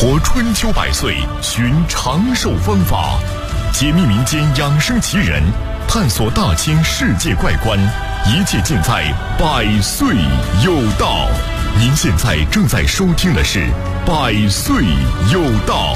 活春秋百岁，寻长寿方法，解密民间养生奇人，探索大千世界怪观，一切尽在百岁有道。您现在正在收听的是百岁有道。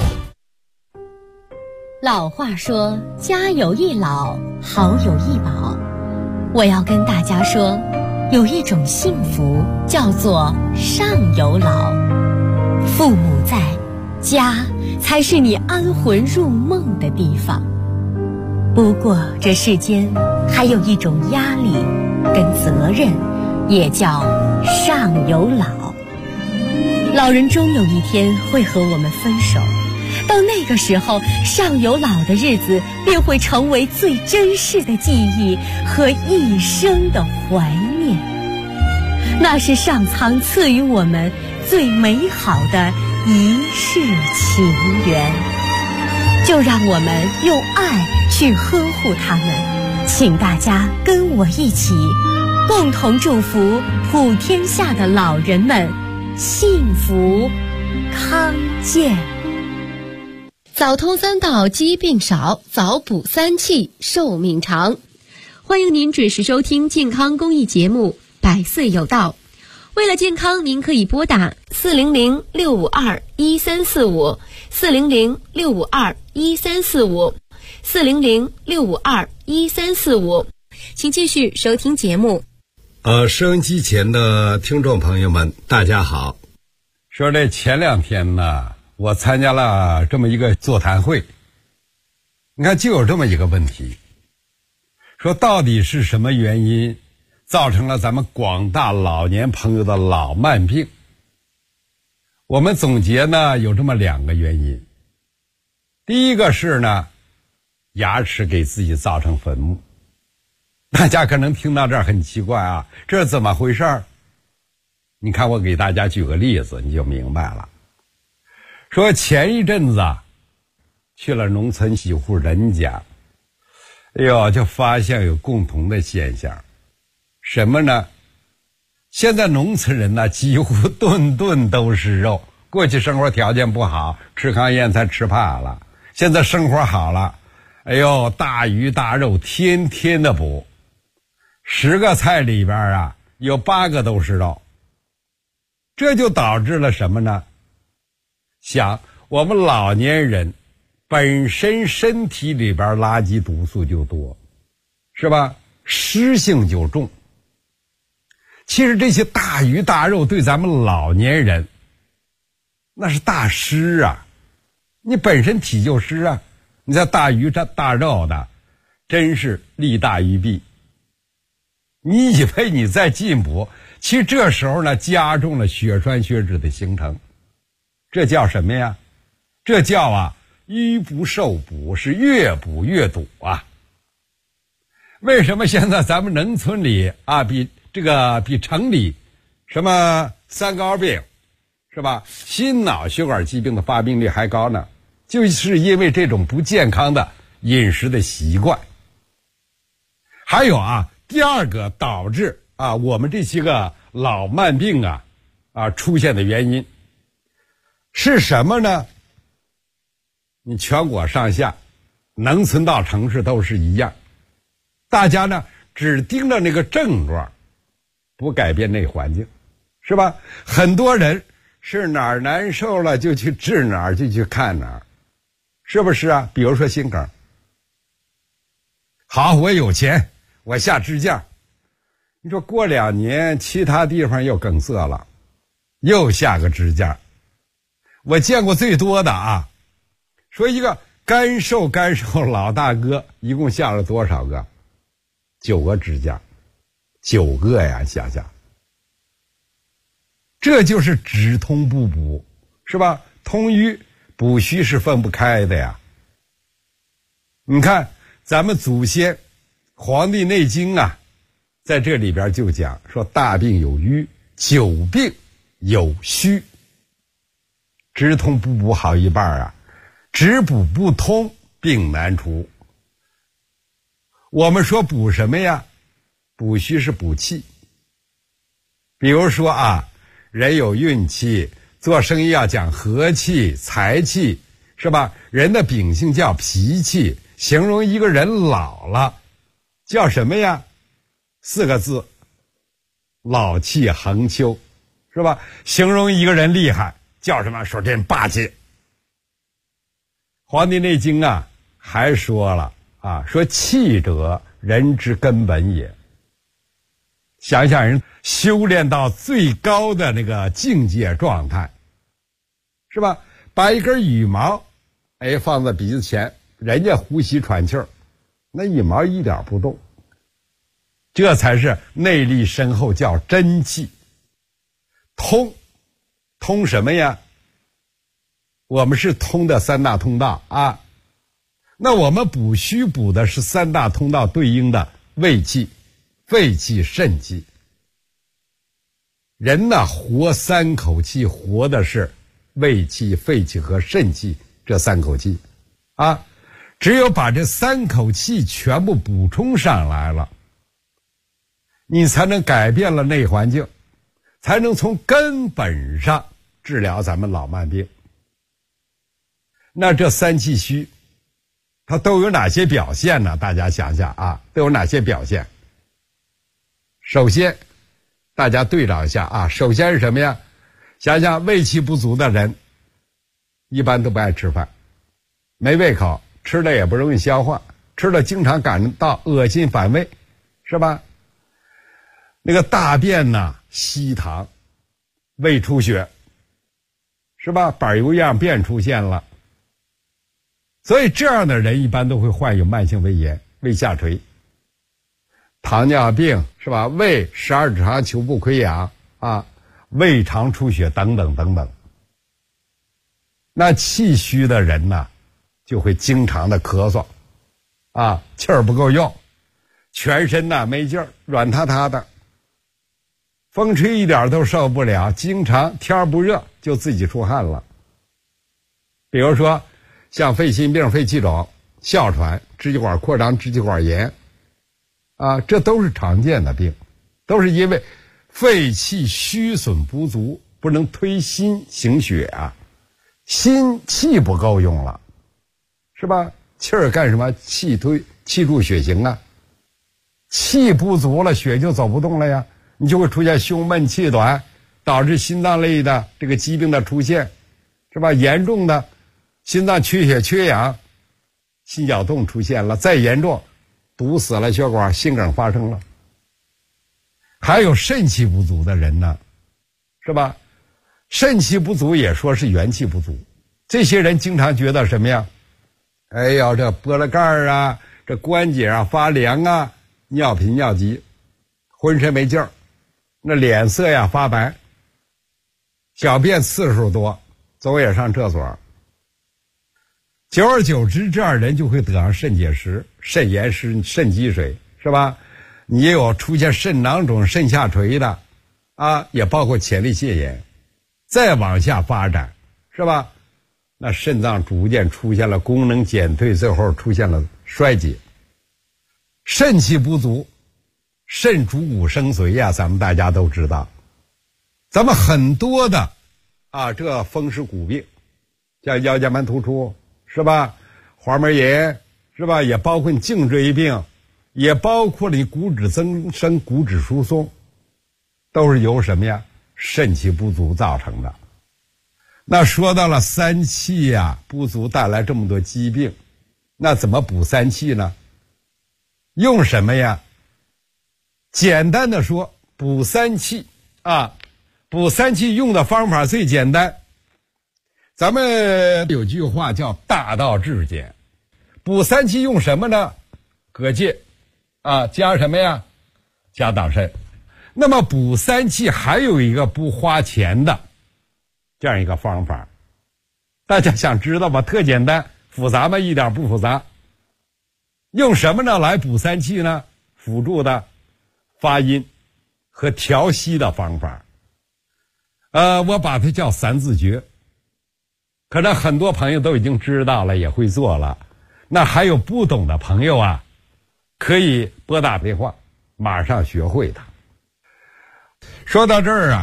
老话说，家有一老，好有一宝。我要跟大家说，有一种幸福叫做上有老。父母在，家才是你安魂入梦的地方。不过这世间还有一种压力跟责任，也叫上有老。老人终有一天会和我们分手，到那个时候，上有老的日子便会成为最珍视的记忆和一生的怀念。那是上苍赐予我们最美好的一世情缘，就让我们用爱去呵护他们。请大家跟我一起，共同祝福普天下的老人们幸福康健。早通三到，疾病少；早补三气，寿命长。欢迎您准时收听健康公益节目《百岁有道》。为了健康，您可以拨打400-652-1345、400-652-1345、400-652-1345。请继续收听节目。 收音机前的听众朋友们，大家好。 说这前两天呢，我参加了这么一个座谈会，你看就有这么一个问题，说到底是什么原因造成了咱们广大老年朋友的老慢病？我们总结呢有这么两个原因。第一个是呢，牙齿给自己造成坟墓。大家可能听到这儿很奇怪啊，这是怎么回事？你看我给大家举个例子你就明白了。说前一阵子去了农村几户人家，哎呦，就发现有共同的现象。什么呢？现在农村人呢几乎顿顿都是肉。过去生活条件不好，吃糠咽菜吃怕了，现在生活好了，哎呦，大鱼大肉天天的补，10个菜里边啊有8个都是肉。这就导致了什么呢？想我们老年人本身身体里边垃圾毒素就多，是吧？湿性就重。其实这些大鱼大肉对咱们老年人那是大湿啊，你本身体就湿啊，你再大鱼大肉的真是利大于弊。你以为你在进补，其实这时候呢加重了血栓血脂的形成。这叫什么呀？这叫啊瘀不受补，是越补越堵啊。为什么现在咱们农村里啊比城里什么三高病是吧，心脑血管疾病的发病率还高呢？就是因为这种不健康的饮食的习惯。还有啊，第二个导致啊我们这些个老慢病出现的原因是什么呢？你全国上下农村到城市都是一样，大家呢只盯着那个症状，不改变那环境，是吧？很多人是哪儿难受了就去治哪儿，就去看哪儿，是不是啊？比如说心梗，好，我有钱，我下支架，你说过2年其他地方又梗塞了，又下个支架。我见过最多的啊，说一个干瘦老大哥一共下了多少个？9个支架，9个呀，想想这就是只通不补，是吧？通瘀补虚是分不开的呀。你看咱们祖先《黄帝内经》在这里边就讲说，大病有瘀，久病有虚。只通不补好一半只补不通病难除。我们说补什么呀？补虚是补气。比如说人有运气， 做生意要讲和气、财气，是吧？人的秉性叫脾气，形容一个人老了，叫什么呀？4个字，老气横秋，是吧？形容一个人厉害，叫什么？说这人霸气。《黄帝内经》啊，还说了啊，说气者，人之根本也。想想人修炼到最高的那个境界状态，是吧？把一根羽毛，放在鼻子前，人家呼吸喘气儿，那羽毛一点不动，这才是内力深厚，叫真气。通什么呀？我们是通的3大通道啊。那我们补虚补的是3大通道对应的胃气、肺气、肾气。人呢，活3口气，活的是胃气、肺气和肾气这3口气啊。只有把这3口气全部补充上来了，你才能改变了内环境，才能从根本上治疗咱们老慢病。那这3气虚它都有哪些表现呢？大家想想啊，都有哪些表现？首先大家对照一下啊，首先是什么呀？想想胃气不足的人一般都不爱吃饭，没胃口，吃了也不容易消化，吃了经常感到恶心反胃，是吧？那个大便呢稀溏，胃出血，是吧？板油样便出现了。所以这样的人一般都会患有慢性胃炎、胃下垂、糖尿病，是吧？胃12指肠球部溃疡啊，胃肠出血等等等等。那气虚的人呢，就会经常的咳嗽啊，气儿不够用，全身呢没劲儿，软塌塌的，风吹一点都受不了，经常天不热就自己出汗了。比如说像肺心病、肺气肿、哮喘、支气管扩张、支气管炎啊，这都是常见的病，都是因为肺气虚损不足，不能推心行血啊，心气不够用了，是吧？气儿干什么？气助血行啊，气不足了，血就走不动了呀，你就会出现胸闷气短，导致心脏类的这个疾病的出现，是吧？严重的心脏缺血缺氧，心绞痛出现了，再严重堵死了血管，心梗发生了。还有肾气不足的人呢，是吧？肾气不足也说是元气不足，这些人经常觉得什么呀？哎呀，这脖子盖啊，这关节啊发凉啊，尿频尿急，浑身没劲儿，那脸色呀发白，小便次数多，总也上厕所。久而久之，这样人就会得上肾结石、肾炎湿、肾积水，是吧？你也有出现肾囊肿、肾下垂的啊，也包括前列腺炎。再往下发展，是吧？那肾脏逐渐出现了功能减退，最后出现了衰竭。肾气不足，肾主骨生髓呀，咱们大家都知道。咱们很多的这风湿骨病，像腰间盘突出，是吧？滑膜炎，是吧？也包括你颈椎病，也包括你骨质增生、骨质疏松，都是由什么呀？肾气不足造成的。那说到了3气呀不足带来这么多疾病，那怎么补3气呢？用什么呀？简单的说，补3气补3气用的方法最简单。咱们有句话叫大道至简。补3气用什么呢？蛤蚧加什么呀？加党参。那么补3气还有一个不花钱的这样一个方法，大家想知道吗？特简单，复杂吗？一点不复杂。用什么呢来补3气呢？辅助的发音和调息的方法。我把它叫3字诀，可能很多朋友都已经知道了，也会做了。那还有不懂的朋友啊，可以拨打电话，马上学会它。说到这儿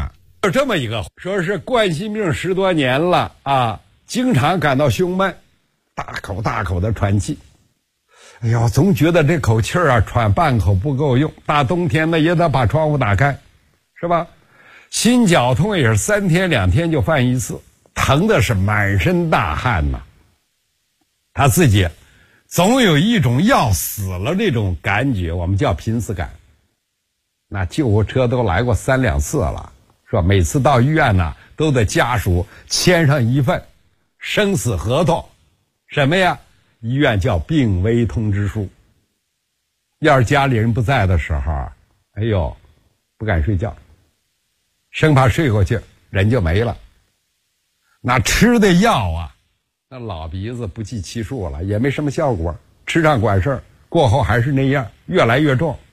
有这么一个，说是冠心病10多年了啊，经常感到胸闷，大口大口的喘气。哎呦，总觉得这口气儿啊喘半口不够用，大冬天的也得把窗户打开，是吧？心绞痛也是3天2天就犯一次，疼的是满身大汗呐。他自己总有一种要死了这种感觉，我们叫濒死感。那救护车都来过3、2次了，是吧？每次到医院呢，都得家属签上一份生死合同，什么呀？医院叫病危通知书。要是家里人不在的时候，哎呦，不敢睡觉，生怕睡过去人就没了。那吃的药啊，那老鼻子不计其数了，也没什么效果，吃上管事儿，过后还是那样，越来越重。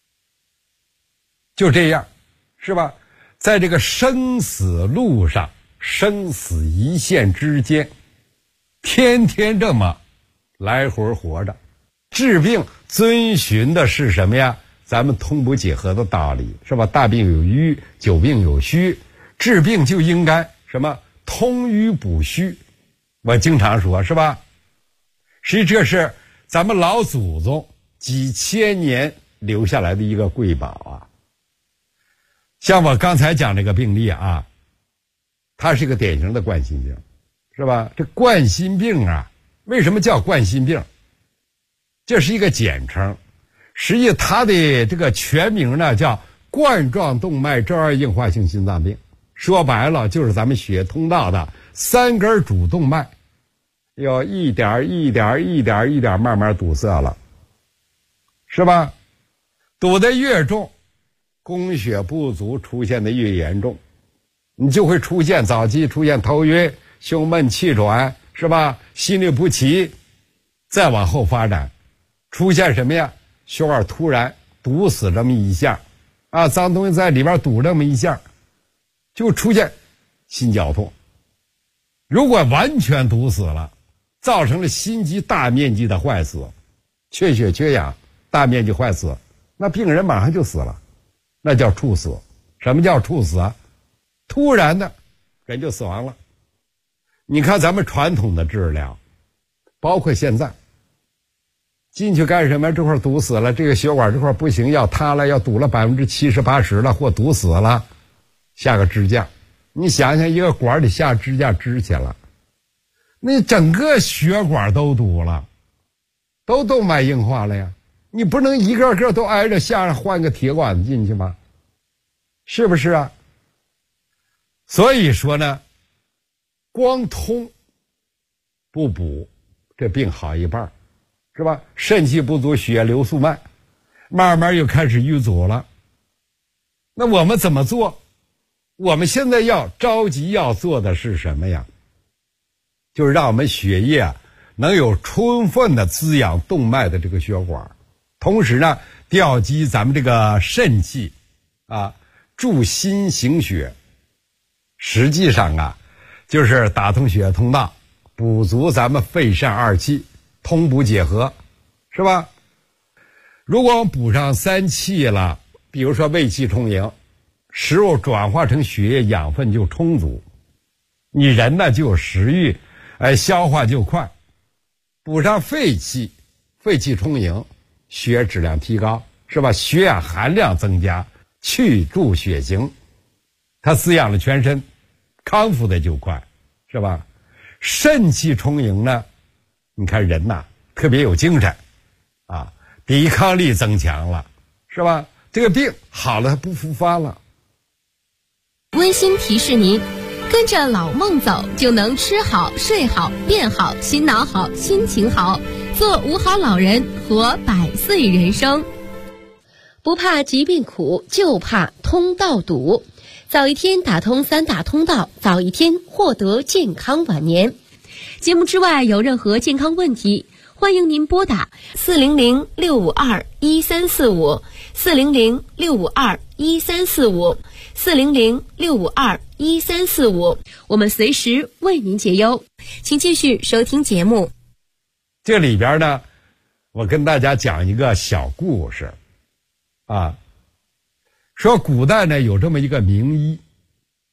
就这样，是吧？在这个生死路上，生死一线之间，天天这么来回活着。治病遵循的是什么呀？咱们通补结合的道理，是吧？大病有瘀，久病有虚，治病就应该什么？通瘀补虚。我经常说，是吧？实际这是咱们老祖宗几千年留下来的一个瑰宝啊。像我刚才讲这个病例啊，它是一个典型的冠心病，是吧？这冠心病啊，为什么叫冠心病？这是一个简称，实际它的这个全名呢叫冠状动脉粥样硬化性心脏病。说白了就是咱们血液通道的3根主动脉要一点一点慢慢堵塞了，是吧？堵得越重，供血不足出现的越严重，你就会出现早期出现头晕、胸闷、气喘，是吧？心律不齐，再往后发展出现什么呀？血管突然堵死这么一下啊，脏东西在里边堵这么一下，就出现心绞痛。如果完全堵死了，造成了心肌大面积的坏死，缺血缺氧，大面积坏死，那病人马上就死了，那叫猝死。什么叫猝死啊？突然的人就死亡了。你看咱们传统的治疗，包括现在进去干什么？这块堵死了，这个血管这块不行，要塌了，要堵了70%、80%了，或堵死了，下个支架。你想想，一个管里下支架支起来，那整个血管都堵了，都动脉硬化了呀。你不能一个个都挨着下换个铁管子进去吗？是不是啊？所以说呢，光通不补，这病好一半，是吧？肾气不足，血液流速慢，慢慢又开始淤阻了。那我们怎么做？我们现在要着急要做的是什么呀？就是让我们血液啊能有充分的滋养动脉的这个血管，同时呢调集咱们这个肾气啊，助心行血。实际上啊，就是打通血液通道，补足咱们肺肾二气，通补结合，是吧？如果我们补上3气了，比如说胃气充盈，食物转化成血液养分就充足，你人呢就有食欲，消化就快。补上肺气，肺气充盈，血液质量提高，是吧？血氧含量增加，去助血行，它滋养了全身，康复的就快，是吧？肾气充盈呢，你看人呐特别有精神啊，抵抗力增强了，是吧？这个病好了它不复发了。 温馨提示您，跟着老孟走，就能吃好、睡好、变好、心脑好、心情好，做5好老人，活100岁人生。不怕疾病苦，就怕通道堵。早一天打通3大通道，早一天获得健康晚年。节目之外有任何健康问题，欢迎您拨打400-652-1345 400-652-1345 400-652-1345，我们随时为您解忧。请继续收听节目。 这里边呢，我跟大家讲一个小故事啊。说古代呢有这么一个名医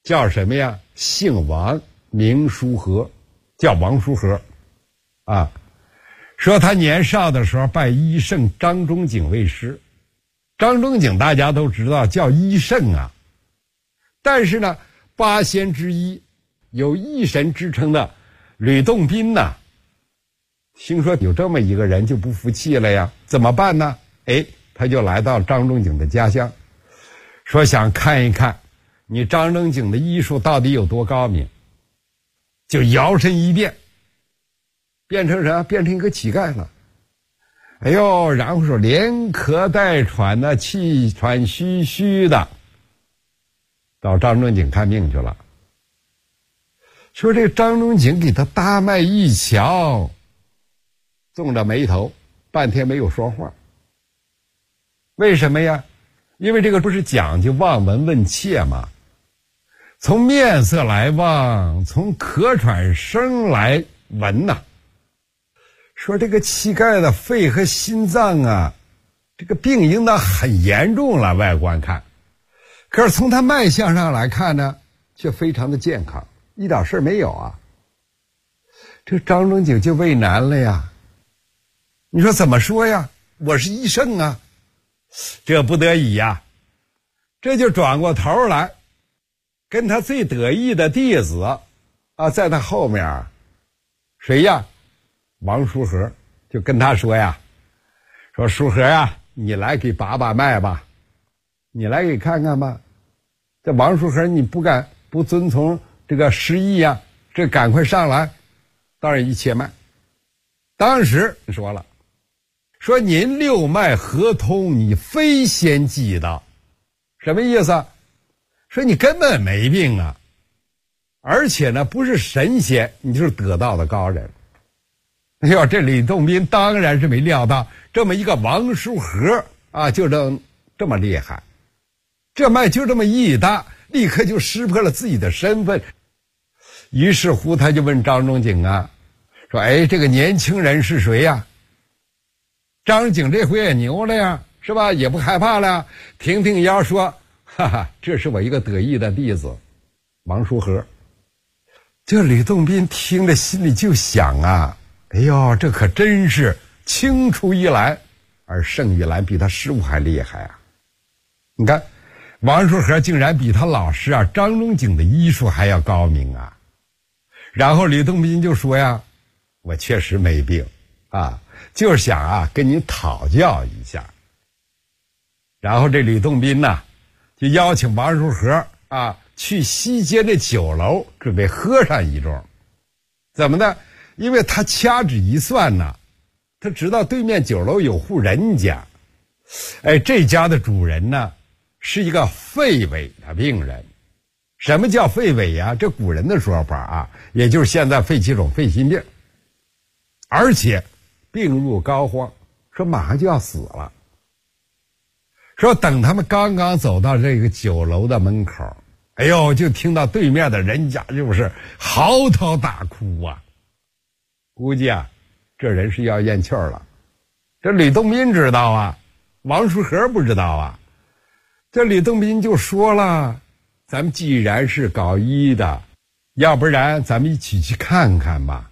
叫什么呀？姓王，名书和，叫王书和啊。说他年少的时候拜医圣张仲景为师。张仲景大家都知道叫医圣啊，但是呢八仙之一有医神之称的吕洞宾呐，听说有这么一个人就不服气了呀，怎么办呢？他就来到张仲景的家乡，说想看一看你张仲景的医术到底有多高明，就摇身一变，变成啥？变成一个乞丐了。然后说连咳带喘的，气喘吁吁的，到张仲景看病去了。说这张仲景给他大脉一瞧，皱着眉头，半天没有说话。为什么呀？因为这个不是讲究望闻问切吗？从面色来望，从咳喘声来闻呐。说这个乞丐的肺和心脏啊，这个病应当很严重了，外观看。可是从他脉象上来看呢，却非常的健康，一点事没有啊。这张仲景就为难了呀。你说怎么说呀？我是医圣啊。这不得已呀，这就转过头来跟他最得意的弟子啊，在他后面谁呀？王书和，就跟他说呀，说书和呀，你来给把把脉吧，你来给看看吧。这王书和你不遵从这个师意呀，这赶快上来，当然一切脉。当时说了，说您六脉合通，你非先记到，什么意思？说你根本没病啊，而且呢不是神仙，你就是得道的高人。这吕洞宾当然是没料到这么一个王书和啊，就这么厉害，这脉就这么一搭，立刻就识破了自己的身份。于是乎他就问张仲景啊，说这个年轻人是谁呀？张景这回也牛了呀，是吧？也不害怕了，挺挺腰说，哈哈，这是我一个得意的弟子王书和。这吕洞宾听着心里就想啊，这可真是青出于蓝而胜于蓝，比他师傅还厉害啊。你看王书和竟然比他老师啊张仲景的医术还要高明啊。然后吕洞宾就说呀，我确实没病啊，就是想啊跟你讨教一下。然后这吕洞宾呢就邀请王书和啊去西街的酒楼准备喝上一盅。怎么呢？因为他掐指一算呢，他知道对面酒楼有户人家，这家的主人呢是一个肺痿的病人。什么叫肺痿呀？这古人的说法啊，也就是现在肺气肿、肺心病，而且病入膏肓，说马上就要死了。说等他们刚刚走到这个酒楼的门口，就听到对面的人家就是嚎啕大哭啊。估计啊这人是要咽气儿了。这吕洞宾知道啊，王书和不知道啊。这吕洞宾就说了，咱们既然是搞医的，要不然咱们一起去看看吧。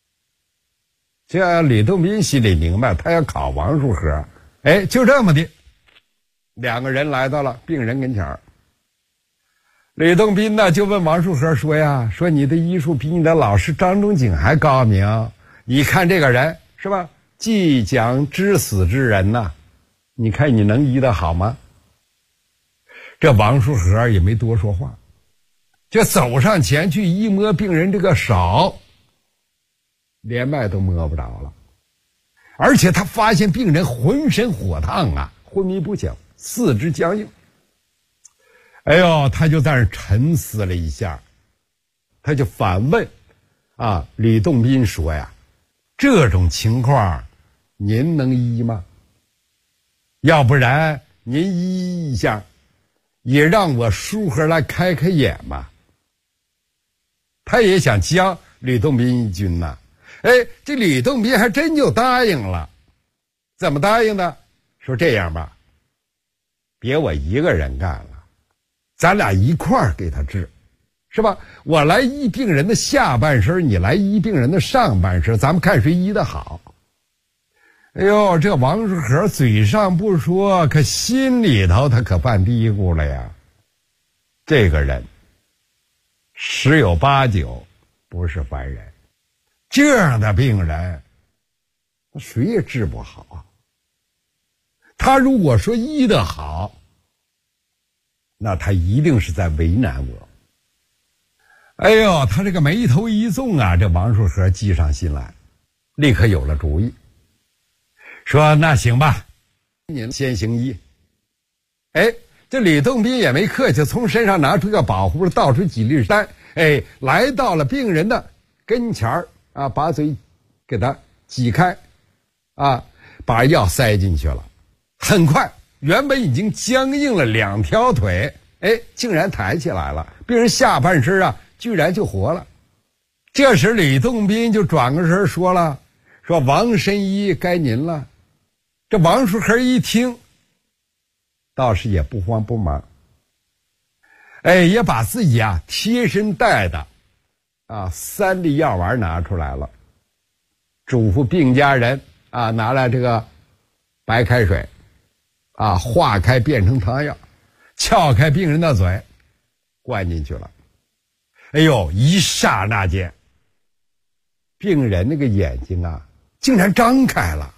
这吕洞宾心里明白，他要考王书和。就这么的，两个人来到了病人跟前儿。吕洞宾呢就问王书和说呀，说你的医术比你的老师张仲景还高明，你看这个人是吧，即将致死之人呐，你看你能医得好吗？这王书和也没多说话，就走上前去一摸病人这个手，连脉都摸不着了。而且他发现病人浑身火烫啊，昏迷不醒，四肢僵硬。他就在那沉思了一下，他就反问啊吕洞宾说呀，这种情况您能医吗？要不然您医一下，也让我书和来开开眼吧。他也想将吕洞宾一军呐。这吕洞宾还真就答应了。怎么答应的？说这样吧，别我一个人干了，咱俩一块儿给他治。 是吧？我来医病人的下半身，你来医病人的上半身，咱们看谁医得好。哎呦，这王树和嘴上不说，可心里头他可犯嘀咕了呀。这个人十有八九不是凡人，这样的病人谁也治不好啊。他如果说医得好，那他一定是在为难我。哎呦，他这个眉头一纵啊，这王树和计上心来，立刻有了主意，说那行吧，您先行医。哎，这李洞宾也没客气，从身上拿出个宝葫芦，倒出几粒丹，哎，来到了病人的跟前儿啊，把嘴给他挤开啊，把药塞进去了。很快，原本已经僵硬了2条腿，哎，竟然抬起来了，病人下半身啊居然就活了。这时李洞宾就转个身说了，说王神医该您了。这王树和一听，倒是也不慌不忙，哎，也把自己啊贴身带的3粒药丸拿出来了，嘱咐病家人啊拿来这个白开水啊化开变成汤药，撬开病人的嘴灌进去了。哎呦，一刹那间，病人那个眼睛啊竟然张开了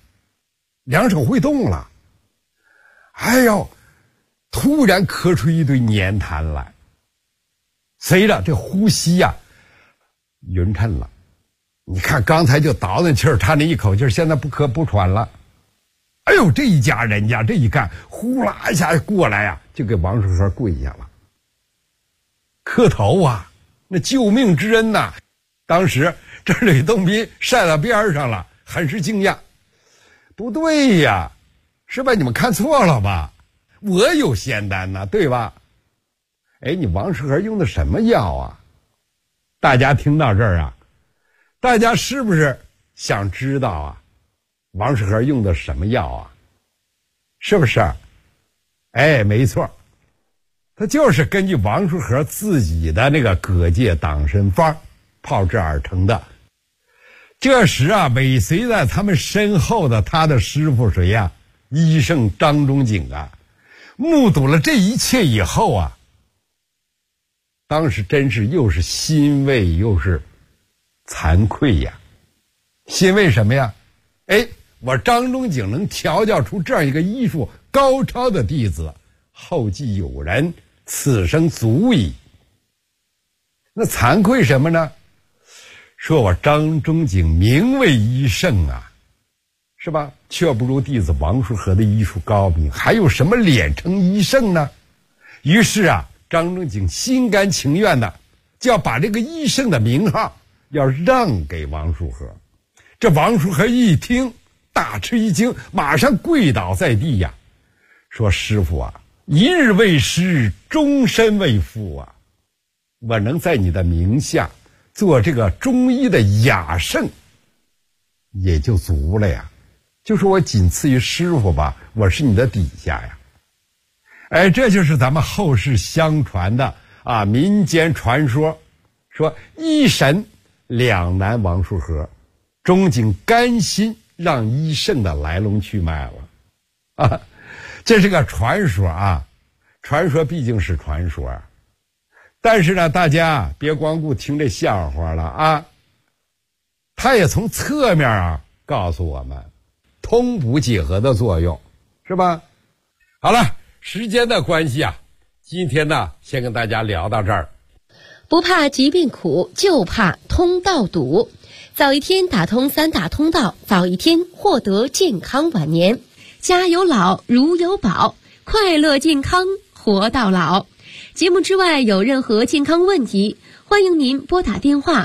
，2手会动了。哎呦，突然咳出一堆粘痰来，随着这呼吸呀匀称了。你看刚才就倒腾气儿，他那一口气现在不咳不喘了。哎呦，这一家人家这一干，呼啦一下过来呀，就给王树和跪下了，磕头啊，那救命之恩呐。当时这李洞宾晒到边上了，很是惊讶。不对呀，是吧？你们看错了吧？我有仙丹呢，对吧？哎，你王树和用的什么药啊？大家听到这儿啊，大家是不是想知道啊？王树和用的什么药啊？是不是？哎，没错，他就是根据王树和自己的那个葛界党参方炮制而成的。这时啊，尾随在他们身后的他的师傅谁呀？医圣张仲景啊，目睹了这一切以后啊，当时真是又是欣慰又是惭愧呀。欣慰什么呀？哎，我张仲景能调教出这样一个医术高超的弟子，后继有人，此生足矣。那惭愧什么呢？说我张仲景名为医圣啊，是吧？却不如弟子王树和的医术高明，还有什么脸称医圣呢？于是啊，张仲景心甘情愿的就要把这个医圣的名号要让给王树和。这王树和一听大吃一惊，马上跪倒在地呀，说师父啊，一日为师，终身为父啊，我能在你的名下做这个中医的雅圣也就足了呀，就是我仅次于师傅吧，我是你的底下呀。哎，这就是咱们后世相传的啊民间传说，说医神两难王树和，仲景甘心让医圣的来龙去脉了啊。这是个传说啊，传说毕竟是传说啊，但是呢，大家别光顾听这笑话了啊，他也从侧面啊告诉我们通补结合的作用，是吧？好了，时间的关系啊，今天呢先跟大家聊到这儿。 不怕疾病苦，就怕通道堵。早一天打通3大通道，早一天获得健康晚年。家有老，如有宝，快乐健康活到老。节目之外有任何健康问题，欢迎您拨打电话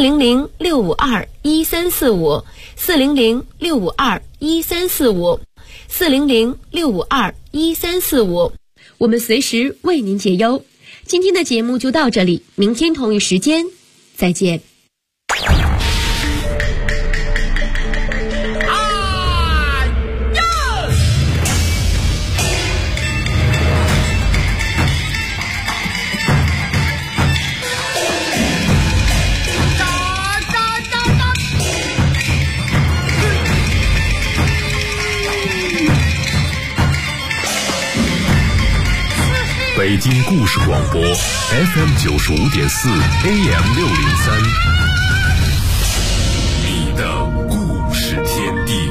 400-652-1345 400-652-1345 400-652-1345，我们随时为您解忧。今天的节目就到这里，明天同一时间再见。 北京故事广播 FM95.4 AM603，你的故事天地。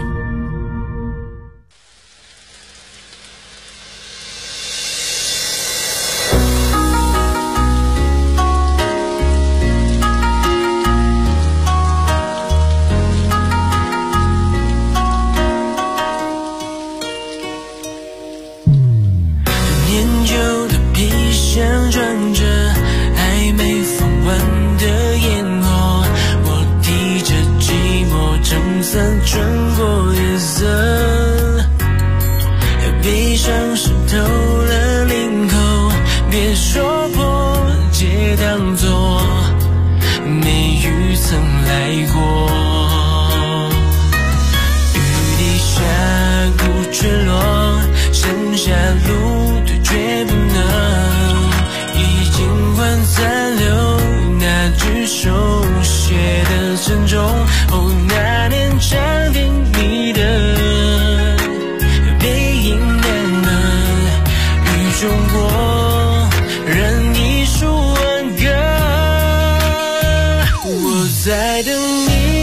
在等你。